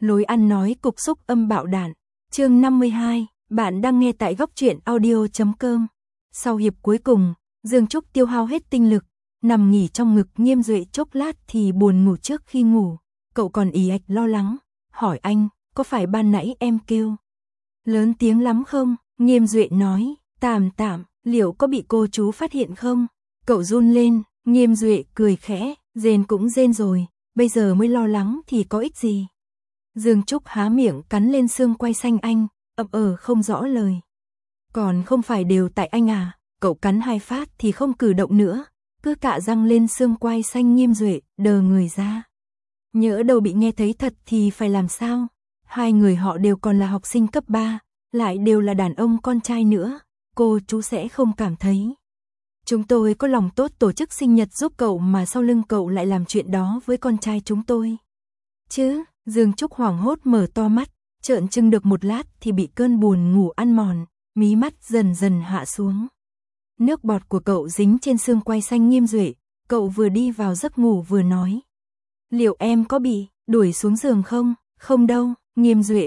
Lối ăn nói cục xúc âm bạo đạn. Chương 52, bạn đang nghe tại góc truyện audio.com. Sau hiệp cuối cùng, Dương Trúc tiêu hao hết tinh lực, nằm nghỉ trong ngực Nghiêm Duệ chốc lát thì buồn ngủ trước khi ngủ. Cậu còn ì ạch lo lắng, hỏi anh, có phải ban nãy em kêu lớn tiếng lắm không? Nghiêm Duệ nói, tạm, liệu có bị cô chú phát hiện không? Cậu run lên, Nghiêm Duệ cười khẽ, rên cũng rên rồi, bây giờ mới lo lắng thì có ích gì? Dương Trúc há miệng cắn lên xương quai xanh anh, không rõ lời. Còn không phải đều tại anh à? Cậu cắn 2 phát thì không cử động nữa, cứ cạ răng lên xương quai xanh. Nghiêm Duệ đờ người ra. Nhỡ đâu bị nghe thấy thật thì phải làm sao? Hai người họ đều còn là học sinh cấp 3, lại đều là đàn ông con trai nữa, cô chú sẽ không cảm thấy. Chúng tôi có lòng tốt tổ chức sinh nhật giúp cậu mà sau lưng cậu lại làm chuyện đó với con trai chúng tôi. Chứ, Dương Trúc hoảng hốt mở to mắt, trợn trừng được một lát thì bị cơn buồn ngủ ăn mòn, mí mắt dần dần hạ xuống. Nước bọt của cậu dính trên xương quai xanh Nghiêm Duệ, cậu vừa đi vào giấc ngủ vừa nói. Liệu em có bị đuổi xuống giường không? Không đâu. Nghiêm Duệ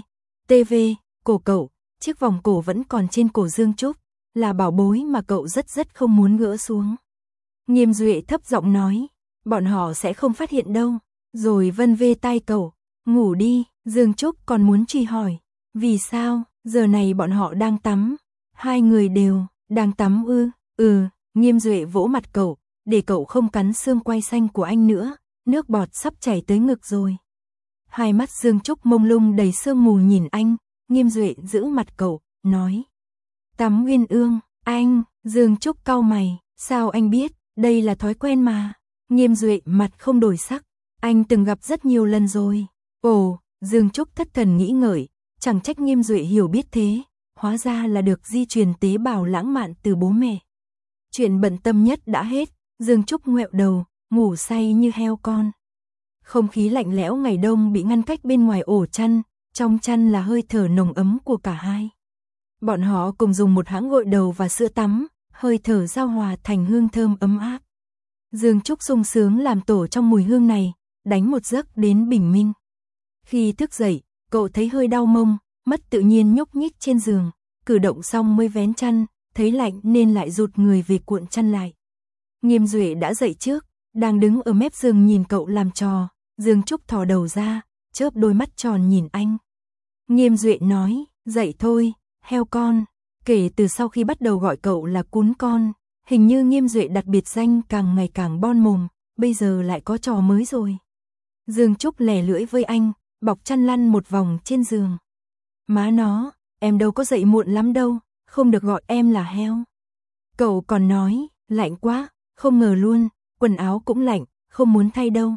TV, cổ cậu, chiếc vòng cổ vẫn còn trên cổ Dương Trúc, là bảo bối mà cậu rất không muốn gỡ xuống. Nghiêm Duệ thấp giọng nói, bọn họ sẽ không phát hiện đâu, rồi vân vê tai cậu, ngủ đi. Dương Trúc còn muốn truy hỏi, vì sao, giờ này bọn họ đang tắm, hai người đều đang tắm ư? Nghiêm Duệ vỗ mặt cậu, để cậu không cắn xương quai xanh của anh nữa, nước bọt sắp chảy tới ngực rồi. Hai mắt Dương Trúc mông lung đầy sương mù nhìn anh, Nghiêm Duệ giữ mặt cậu, nói. Tắm Uyên Ương, anh. Dương Trúc cau mày, sao anh biết, đây là thói quen mà. Nghiêm Duệ mặt không đổi sắc, anh từng gặp rất nhiều lần rồi. Ồ, Dương Trúc thất thần nghĩ ngợi, chẳng trách Nghiêm Duệ hiểu biết thế, hóa ra là được di truyền tế bào lãng mạn từ bố mẹ. Chuyện bận tâm nhất đã hết, Dương Trúc ngoẹo đầu, ngủ say như heo con. Không khí lạnh lẽo ngày đông bị ngăn cách bên ngoài ổ chăn, trong chăn là hơi thở nồng ấm của cả hai. Bọn họ cùng dùng một hãng gội đầu và sữa tắm, hơi thở giao hòa thành hương thơm ấm áp. Dương Trúc sung sướng làm tổ trong mùi hương này, đánh một giấc đến bình minh. Khi thức dậy, cậu thấy hơi đau mông, mất tự nhiên nhúc nhích trên giường, cử động xong mới vén chăn, thấy lạnh nên lại rụt người về cuộn chăn lại. Nghiêm Duệ đã dậy trước, đang đứng ở mép giường nhìn cậu làm trò. Dương Trúc thò đầu ra, chớp đôi mắt tròn nhìn anh. Nghiêm Duệ nói, dậy thôi, heo con. Kể từ sau khi bắt đầu gọi cậu là cún con, hình như Nghiêm Duệ đặt biệt danh càng ngày càng bon mồm, bây giờ lại có trò mới rồi. Dương Trúc lè lưỡi với anh, bọc chăn lăn một vòng trên giường. Má nó, em đâu có dậy muộn lắm đâu, không được gọi em là heo. Cậu còn nói, lạnh quá, không ngờ luôn, quần áo cũng lạnh, không muốn thay đâu.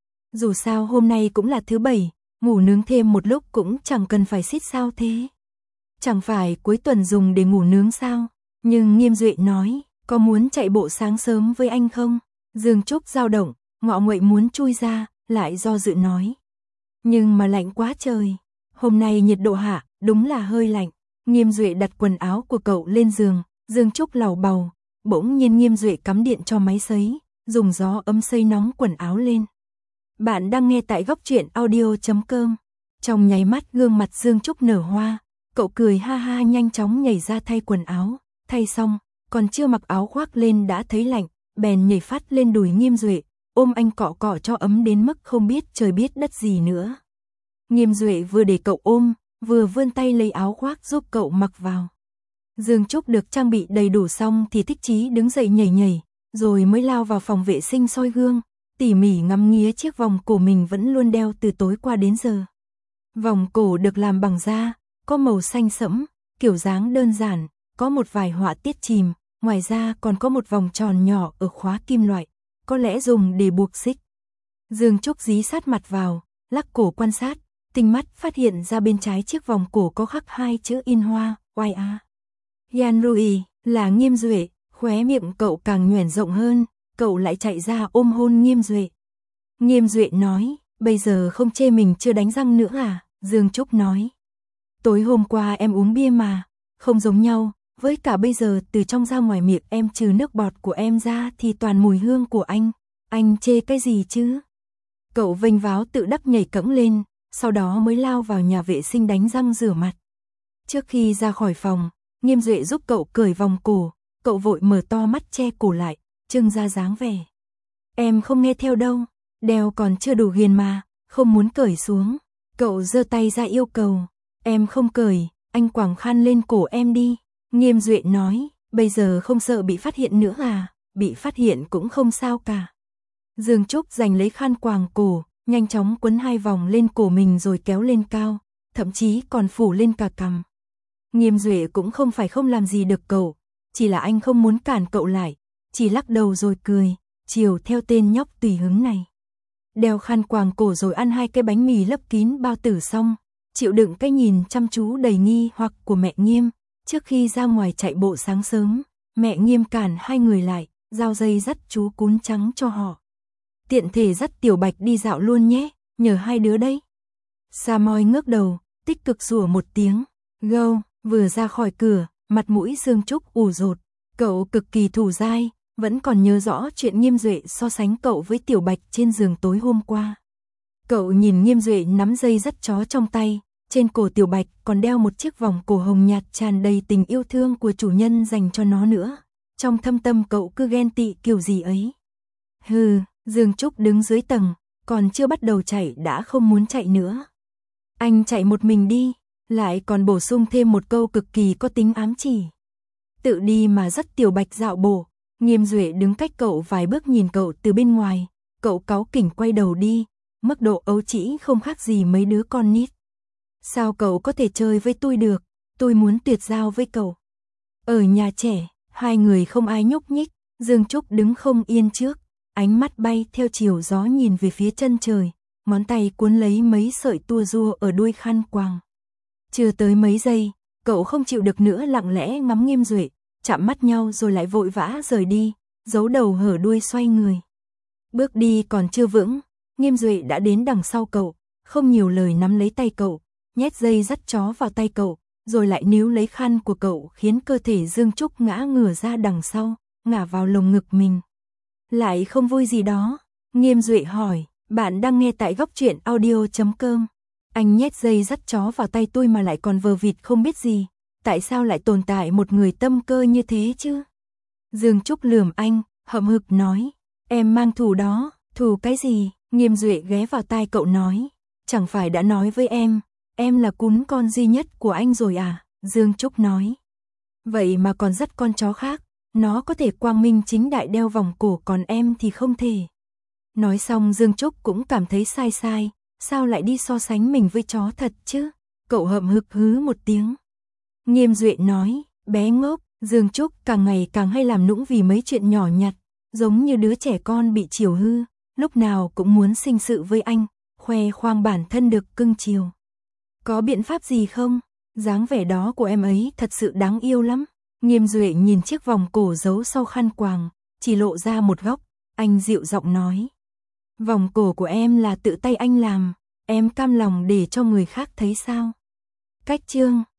Dù sao hôm nay cũng là thứ Bảy, ngủ nướng thêm một lúc cũng chẳng cần phải xít sao thế. Chẳng phải cuối tuần dùng để ngủ nướng sao? Nhưng Nghiêm Duệ nói, có muốn chạy bộ sáng sớm với anh không? Dương Trúc dao động, ngọ nguậy muốn chui ra, lại do dự nói. Nhưng mà lạnh quá trời, hôm nay nhiệt độ hạ, đúng là hơi lạnh. Nghiêm Duệ đặt quần áo của cậu lên giường, Dương Trúc lầu bầu, bỗng nhiên Nghiêm Duệ cắm điện cho máy sấy, dùng gió ấm sấy nóng quần áo lên. Bạn đang nghe tại góc truyện audio.com. Trong nháy mắt gương mặt Dương Trúc nở hoa, cậu cười ha ha nhanh chóng nhảy ra thay quần áo, thay xong, còn chưa mặc áo khoác lên đã thấy lạnh, bèn nhảy phát lên đùi Nghiêm Duệ, ôm anh cọ cọ cho ấm đến mức không biết trời biết đất gì nữa. Nghiêm Duệ vừa để cậu ôm, vừa vươn tay lấy áo khoác giúp cậu mặc vào. Dương Trúc được trang bị đầy đủ xong thì thích chí đứng dậy nhảy, rồi mới lao vào phòng vệ sinh soi gương, tỉ mỉ ngắm nghía chiếc vòng cổ mình vẫn luôn đeo từ tối qua đến giờ. Vòng cổ được làm bằng da, có màu xanh sẫm, kiểu dáng đơn giản, có một vài họa tiết chìm, ngoài ra còn có một vòng tròn nhỏ ở khóa kim loại, có lẽ dùng để buộc xích. Dương Trúc dí sát mặt vào, lắc cổ quan sát, tinh mắt phát hiện ra bên trái chiếc vòng cổ có khắc 2 chữ in hoa, YA. Yanrui, là Nghiêm Duệ, khóe miệng cậu càng nhoẻn rộng hơn, cậu lại chạy ra ôm hôn Nghiêm Duệ. Nghiêm Duệ nói, bây giờ không chê mình chưa đánh răng nữa à? Dương Trúc nói, tối hôm qua em uống bia mà, không giống nhau, với cả bây giờ từ trong ra ngoài miệng em trừ nước bọt của em ra thì toàn mùi hương của anh chê cái gì chứ? Cậu vênh váo tự đắc nhảy cẫng lên, sau đó mới lao vào nhà vệ sinh đánh răng rửa mặt. Trước khi ra khỏi phòng, Nghiêm Duệ giúp cậu cởi vòng cổ, cậu vội mở to mắt che cổ lại, trưng ra dáng vẻ. Em không nghe theo đâu, đeo còn chưa đủ ghiền mà, không muốn cởi xuống. Cậu giơ tay ra yêu cầu, em không cởi, anh quàng khăn lên cổ em đi. Nghiêm Duệ nói, bây giờ không sợ bị phát hiện nữa à, bị phát hiện cũng không sao cả. Dương Trúc giành lấy khăn quàng cổ, nhanh chóng quấn 2 vòng lên cổ mình rồi kéo lên cao, thậm chí còn phủ lên cả cằm. Nghiêm Duệ cũng không phải không làm gì được cậu, chỉ là anh không muốn cản cậu lại, chỉ lắc đầu rồi cười, chiều theo tên nhóc tùy hứng này. Đeo khăn quàng cổ rồi ăn 2 cái bánh mì lấp kín bao tử xong, chịu đựng cái nhìn chăm chú đầy nghi hoặc của mẹ Nghiêm. Trước khi ra ngoài chạy bộ sáng sớm, mẹ Nghiêm cản 2 người lại, giao dây dắt chú cún trắng cho họ. Tiện thể dắt Tiểu Bạch đi dạo luôn nhé, nhờ 2 đứa đấy. Sa Moi ngước đầu, tích cực sủa một tiếng, gâu, vừa ra khỏi cửa, mặt mũi Dương Trúc ủ rột, cậu cực kỳ thủ dai, vẫn còn nhớ rõ chuyện Nghiêm Duệ so sánh cậu với Tiểu Bạch trên giường tối hôm qua. Cậu nhìn Nghiêm Duệ nắm dây dắt chó trong tay, trên cổ Tiểu Bạch còn đeo một chiếc vòng cổ hồng nhạt tràn đầy tình yêu thương của chủ nhân dành cho nó nữa. Trong thâm tâm cậu cứ ghen tị kiểu gì ấy. Hừ, Dương Trúc đứng dưới tầng, còn chưa bắt đầu chạy đã không muốn chạy nữa. Anh chạy một mình đi, lại còn bổ sung thêm một câu cực kỳ có tính ám chỉ. Tự đi mà dắt Tiểu Bạch dạo bộ. Nghiêm Duệ đứng cách cậu vài bước nhìn cậu từ bên ngoài, cậu cáu kỉnh quay đầu đi, mức độ ấu trĩ không khác gì mấy đứa con nít. Sao cậu có thể chơi với tôi được, tôi muốn tuyệt giao với cậu. Ở nhà trẻ, 2 người không ai nhúc nhích, Dương Trúc đứng không yên trước, ánh mắt bay theo chiều gió nhìn về phía chân trời, ngón tay cuốn lấy mấy sợi tua rua ở đuôi khăn quàng. Chưa tới mấy giây, cậu không chịu được nữa lặng lẽ ngắm Nghiêm Duệ, chạm mắt nhau rồi lại vội vã rời đi, giấu đầu hở đuôi xoay người. Bước đi còn chưa vững, Nghiêm Duệ đã đến đằng sau cậu, không nhiều lời nắm lấy tay cậu, nhét dây dắt chó vào tay cậu, rồi lại níu lấy khăn của cậu khiến cơ thể Dương Trúc ngã ngửa ra đằng sau, ngả vào lồng ngực mình. Lại không vui gì đó? Nghiêm Duệ hỏi, bạn đang nghe tại Góc Truyện Audio.com. Anh nhét dây dắt chó vào tay tôi mà lại còn vờ vịt không biết gì. Tại sao lại tồn tại một người tâm cơ như thế chứ? Dương Trúc lườm anh, hậm hực nói, em mang thù đó, thù cái gì? Nghiêm Duệ ghé vào tai cậu nói, chẳng phải đã nói với em là cún con duy nhất của anh rồi à? Dương Trúc nói, vậy mà còn dắt con chó khác, nó có thể quang minh chính đại đeo vòng cổ còn em thì không thể. Nói xong Dương Trúc cũng cảm thấy sai, sao lại đi so sánh mình với chó thật chứ? Cậu hậm hực hứ một tiếng. Nghiêm Duệ nói, bé ngốc, Dương Trúc càng ngày càng hay làm nũng vì mấy chuyện nhỏ nhặt, giống như đứa trẻ con bị chiều hư, lúc nào cũng muốn sinh sự với anh, khoe khoang bản thân được cưng chiều. Có biện pháp gì không? Dáng vẻ đó của em ấy thật sự đáng yêu lắm. Nghiêm Duệ nhìn chiếc vòng cổ giấu sau khăn quàng, chỉ lộ ra một góc, anh dịu giọng nói. Vòng cổ của em là tự tay anh làm, em cam lòng để cho người khác thấy sao? Cách chương